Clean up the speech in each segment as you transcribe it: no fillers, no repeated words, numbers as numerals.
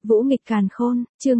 Vũ nghịch càn khôn, chương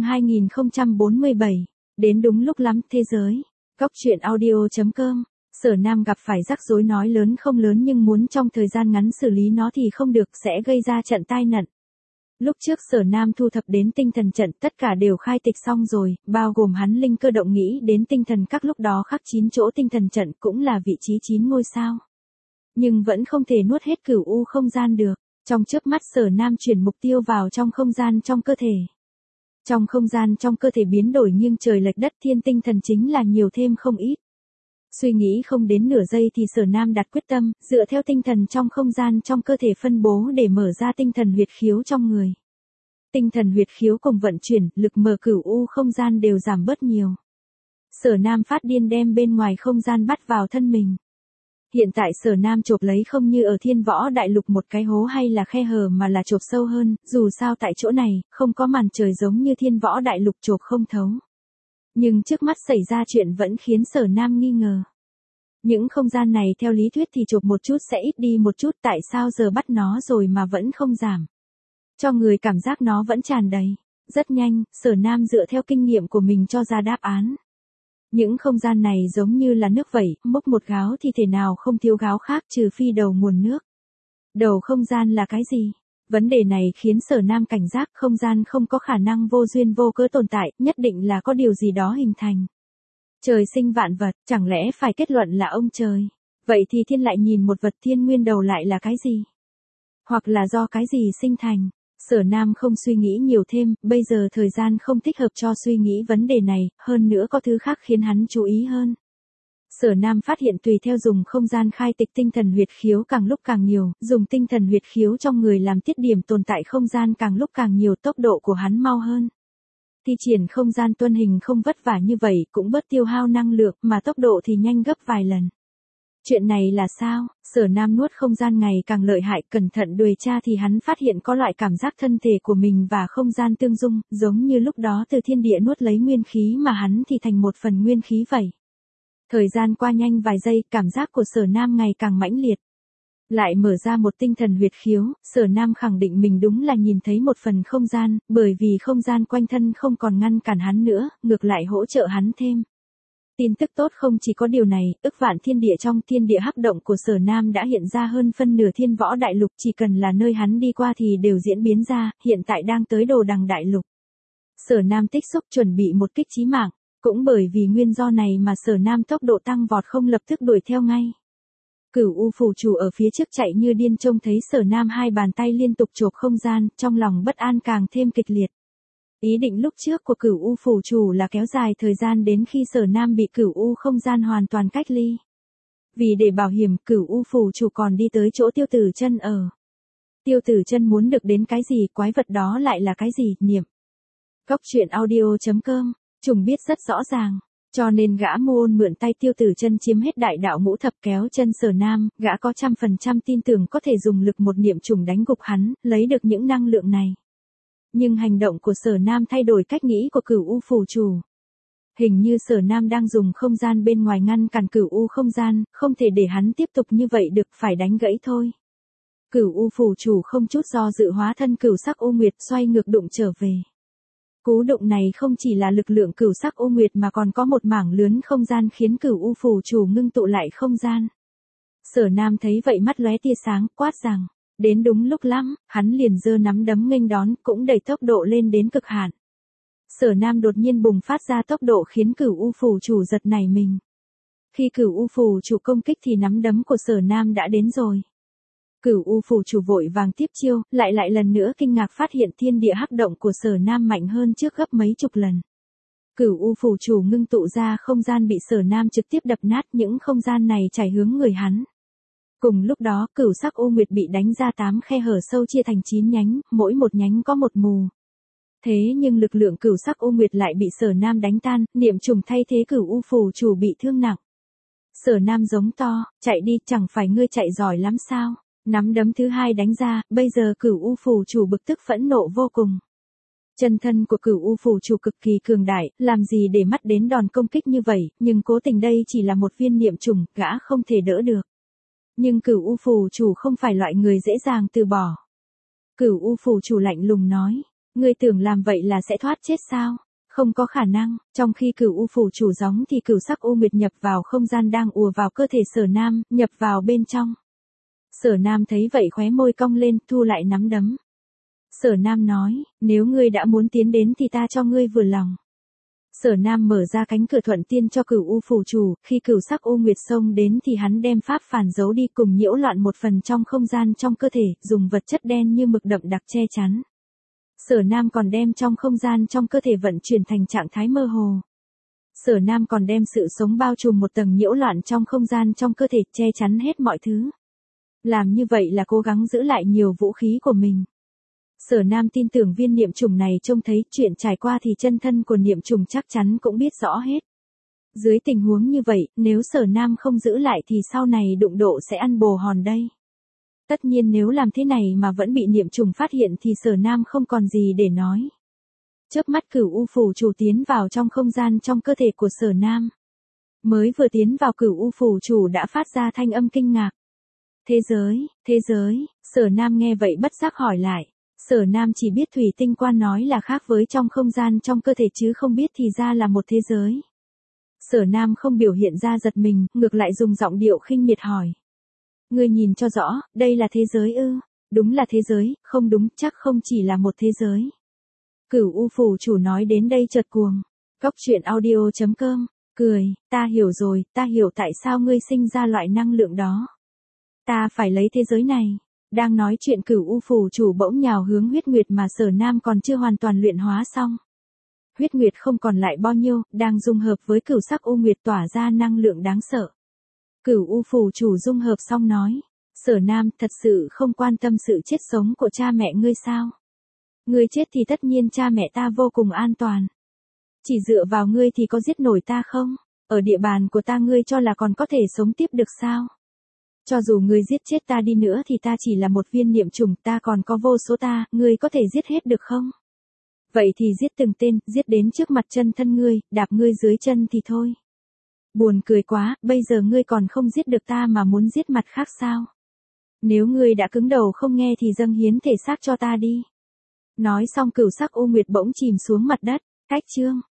2047. Đến đúng lúc lắm thế giới. Góc truyện audio.com. Sở Nam gặp phải rắc rối nói lớn không lớn nhưng muốn trong thời gian ngắn xử lý nó thì không được, sẽ gây ra trận tai nạn. Lúc trước Sở Nam thu thập đến tinh thần trận tất cả đều khai tịch xong rồi, bao gồm hắn linh cơ động nghĩ đến tinh thần các lúc đó khắc 9 chỗ tinh thần trận cũng là vị trí 9 ngôi sao. Nhưng vẫn không thể nuốt hết cửu u không gian được. Trong chớp mắt Sở Nam chuyển mục tiêu vào trong không gian trong cơ thể. Trong không gian trong cơ thể biến đổi nghiêng trời lệch đất, thiên tinh thần chính là nhiều thêm không ít. Suy nghĩ không đến nửa giây thì Sở Nam đặt quyết tâm, dựa theo tinh thần trong không gian trong cơ thể phân bố để mở ra tinh thần huyệt khiếu trong người. Tinh thần huyệt khiếu cùng vận chuyển, lực mở cửu u không gian đều giảm bớt nhiều. Sở Nam phát điên đem bên ngoài không gian bắt vào thân mình. Hiện tại Sở Nam chộp lấy không như ở Thiên Võ Đại Lục một cái hố hay là khe hở mà là chộp sâu hơn, dù sao tại chỗ này, không có màn trời giống như Thiên Võ Đại Lục chộp không thấu. Nhưng trước mắt xảy ra chuyện vẫn khiến Sở Nam nghi ngờ. Những không gian này theo lý thuyết thì chộp một chút sẽ ít đi một chút, tại sao giờ bắt nó rồi mà vẫn không giảm. Cho người cảm giác nó vẫn tràn đầy. Rất nhanh, Sở Nam dựa theo kinh nghiệm của mình cho ra đáp án. Những không gian này giống như là nước vậy, múc một gáo thì thể nào không thiếu gáo khác trừ phi đầu nguồn nước. Đầu không gian là cái gì? Vấn đề này khiến Sở Nam cảnh giác, không gian không có khả năng vô duyên vô cớ tồn tại, nhất định là có điều gì đó hình thành. Trời sinh vạn vật, chẳng lẽ phải kết luận là ông trời? Vậy thì thiên lại nhìn một vật thiên nguyên đầu lại là cái gì? Hoặc là do cái gì sinh thành? Sở Nam không suy nghĩ nhiều thêm, bây giờ thời gian không thích hợp cho suy nghĩ vấn đề này, hơn nữa có thứ khác khiến hắn chú ý hơn. Sở Nam phát hiện tùy theo dùng không gian khai tịch tinh thần huyệt khiếu càng lúc càng nhiều, dùng tinh thần huyệt khiếu trong người làm tiết điểm tồn tại không gian càng lúc càng nhiều, tốc độ của hắn mau hơn. Thi triển không gian tuân hình không vất vả như vậy, cũng bớt tiêu hao năng lượng, mà tốc độ thì nhanh gấp vài lần. Chuyện này là sao? Sở Nam nuốt không gian ngày càng lợi hại, cẩn thận điều tra thì hắn phát hiện có loại cảm giác thân thể của mình và không gian tương dung, giống như lúc đó từ thiên địa nuốt lấy nguyên khí mà hắn thì thành một phần nguyên khí vậy. Thời gian qua nhanh vài giây, cảm giác của Sở Nam ngày càng mãnh liệt. Lại mở ra một tinh thần huyệt khiếu, Sở Nam khẳng định mình đúng là nhìn thấy một phần không gian, bởi vì không gian quanh thân không còn ngăn cản hắn nữa, ngược lại hỗ trợ hắn thêm. Tin tức tốt không chỉ có điều này, ức vạn thiên địa trong thiên địa hắc động của Sở Nam đã hiện ra hơn phân nửa Thiên Võ Đại Lục, chỉ cần là nơi hắn đi qua thì đều diễn biến ra, hiện tại đang tới Đồ Đằng Đại Lục. Sở Nam tích xúc chuẩn bị một kích chí mạng, cũng bởi vì nguyên do này mà Sở Nam tốc độ tăng vọt không lập tức đuổi theo ngay. Cửu U phù chủ ở phía trước chạy như điên, trông thấy Sở Nam hai bàn tay liên tục chộp không gian, trong lòng bất an càng thêm kịch liệt. Ý định lúc trước của Cửu U phù chủ là kéo dài thời gian đến khi Sở Nam bị Cửu U không gian hoàn toàn cách ly. Vì để bảo hiểm, Cửu U phù chủ còn đi tới chỗ Tiêu Tử Chân ở. Tiêu Tử Chân muốn được đến cái gì, quái vật đó lại là cái gì, niệm. Góc truyện audio.com, Trùng biết rất rõ ràng. Cho nên gã môn mượn tay Tiêu Tử Chân chiếm hết đại đạo ngũ thập kéo chân Sở Nam, gã có 100% tin tưởng có thể dùng lực một niệm trùng đánh gục hắn, lấy được những năng lượng này. Nhưng hành động của Sở Nam thay đổi cách nghĩ của Cửu U phù chủ. Hình như Sở Nam đang dùng không gian bên ngoài ngăn cản Cửu U không gian, không thể để hắn tiếp tục như vậy được, phải đánh gãy thôi. Cửu U phù chủ không chút do dự hóa thân Cửu Sắc U Nguyệt xoay ngược đụng trở về. Cú đụng này không chỉ là lực lượng Cửu Sắc U Nguyệt mà còn có một mảng lớn không gian khiến Cửu U phù chủ ngưng tụ lại không gian. Sở Nam thấy vậy mắt lóe tia sáng, quát rằng, đến đúng lúc lắm, hắn liền giơ nắm đấm nghênh đón, cũng đẩy tốc độ lên đến cực hạn. Sở Nam đột nhiên bùng phát ra tốc độ khiến Cửu U phù chủ giật nảy mình. Khi Cửu U phù chủ công kích thì nắm đấm của Sở Nam đã đến rồi. Cửu U phù chủ vội vàng tiếp chiêu, lại lần nữa kinh ngạc phát hiện thiên địa hắc động của Sở Nam mạnh hơn trước gấp mấy chục lần. Cửu U phù chủ ngưng tụ ra không gian bị Sở Nam trực tiếp đập nát, những không gian này chảy hướng người hắn. Cùng lúc đó, Cửu Sắc U Nguyệt bị đánh ra 8 khe hở sâu chia thành 9 nhánh, mỗi một nhánh có một mù. Thế nhưng lực lượng Cửu Sắc U Nguyệt lại bị Sở Nam đánh tan, niệm trùng thay thế Cửu U phù chủ bị thương nặng. Sở Nam giống to, chạy đi, chẳng phải ngươi chạy giỏi lắm sao? Nắm đấm thứ hai đánh ra, bây giờ Cửu U phù chủ bực tức phẫn nộ vô cùng. Chân thân của Cửu U phù chủ cực kỳ cường đại, làm gì để mắt đến đòn công kích như vậy, nhưng cố tình đây chỉ là một viên niệm trùng, gã không thể đỡ được. Nhưng Cửu U phù chủ không phải loại người dễ dàng từ bỏ. Cửu U phù chủ lạnh lùng nói, Ngươi tưởng làm vậy là sẽ thoát chết sao? Không có khả năng, trong khi cửu u phủ chủ gióng thì cửu sắc u nguyệt nhập vào không gian đang ùa vào cơ thể Sở Nam, nhập vào bên trong. Sở Nam thấy vậy khóe môi cong lên, thu lại nắm đấm. Sở Nam nói, nếu ngươi đã muốn tiến đến thì ta cho ngươi vừa lòng. Sở Nam mở ra cánh cửa thuận tiên cho cửu u phủ chủ, khi cửu sắc u nguyệt xông đến thì hắn đem pháp phản giấu đi cùng nhiễu loạn một phần trong không gian trong cơ thể, dùng vật chất đen như mực đậm đặc che chắn. Sở Nam còn đem trong không gian trong cơ thể vận chuyển thành trạng thái mơ hồ. Sở Nam còn đem sự sống bao trùm một tầng nhiễu loạn trong không gian trong cơ thể, che chắn hết mọi thứ. Làm như vậy là cố gắng giữ lại nhiều vũ khí của mình. Sở Nam tin tưởng viên niệm trùng này trông thấy chuyện trải qua thì chân thân của niệm trùng chắc chắn cũng biết rõ hết. Dưới tình huống như vậy, nếu Sở Nam không giữ lại thì sau này đụng độ sẽ ăn bồ hòn đây. Tất nhiên nếu làm thế này mà vẫn bị niệm trùng phát hiện thì Sở Nam không còn gì để nói. Chớp mắt cửu u phủ chủ tiến vào trong không gian trong cơ thể của Sở Nam. Mới vừa tiến vào cửu u phủ chủ đã phát ra thanh âm kinh ngạc. Thế giới, Sở Nam nghe vậy bất giác hỏi lại. Sở Nam chỉ biết thủy tinh quan nói là khác với trong không gian trong cơ thể chứ không biết thì ra là một thế giới. Sở Nam không biểu hiện ra giật mình, ngược lại dùng giọng điệu khinh miệt hỏi. Ngươi nhìn cho rõ, đây là thế giới ư? Đúng là thế giới, không đúng, chắc không chỉ là một thế giới. Cửu u phủ chủ nói đến đây chợt cuồng. Cóc truyện audio.com, cười, ta hiểu rồi, ta hiểu tại sao ngươi sinh ra loại năng lượng đó. Ta phải lấy thế giới này. Đang nói chuyện cửu u phủ chủ bỗng nhào hướng huyết nguyệt mà Sở Nam còn chưa hoàn toàn luyện hóa xong. Huyết nguyệt không còn lại bao nhiêu, đang dung hợp với cửu sắc u nguyệt tỏa ra năng lượng đáng sợ. Cửu u phủ chủ dung hợp xong nói. Sở Nam thật sự không quan tâm sự chết sống của cha mẹ ngươi sao? Ngươi chết thì tất nhiên cha mẹ ta vô cùng an toàn. Chỉ dựa vào ngươi thì có giết nổi ta không? Ở địa bàn của ta ngươi cho là còn có thể sống tiếp được sao? Cho dù ngươi giết chết ta đi nữa thì ta chỉ là một viên niệm trùng, ta còn có vô số ta, ngươi có thể giết hết được không? Vậy thì giết từng tên, giết đến trước mặt chân thân ngươi, đạp ngươi dưới chân thì thôi. Buồn cười quá, bây giờ ngươi còn không giết được ta mà muốn giết mặt khác sao? Nếu ngươi đã cứng đầu không nghe thì dâng hiến thể xác cho ta đi. Nói xong cửu sắc u nguyệt bỗng chìm xuống mặt đất, cách chương.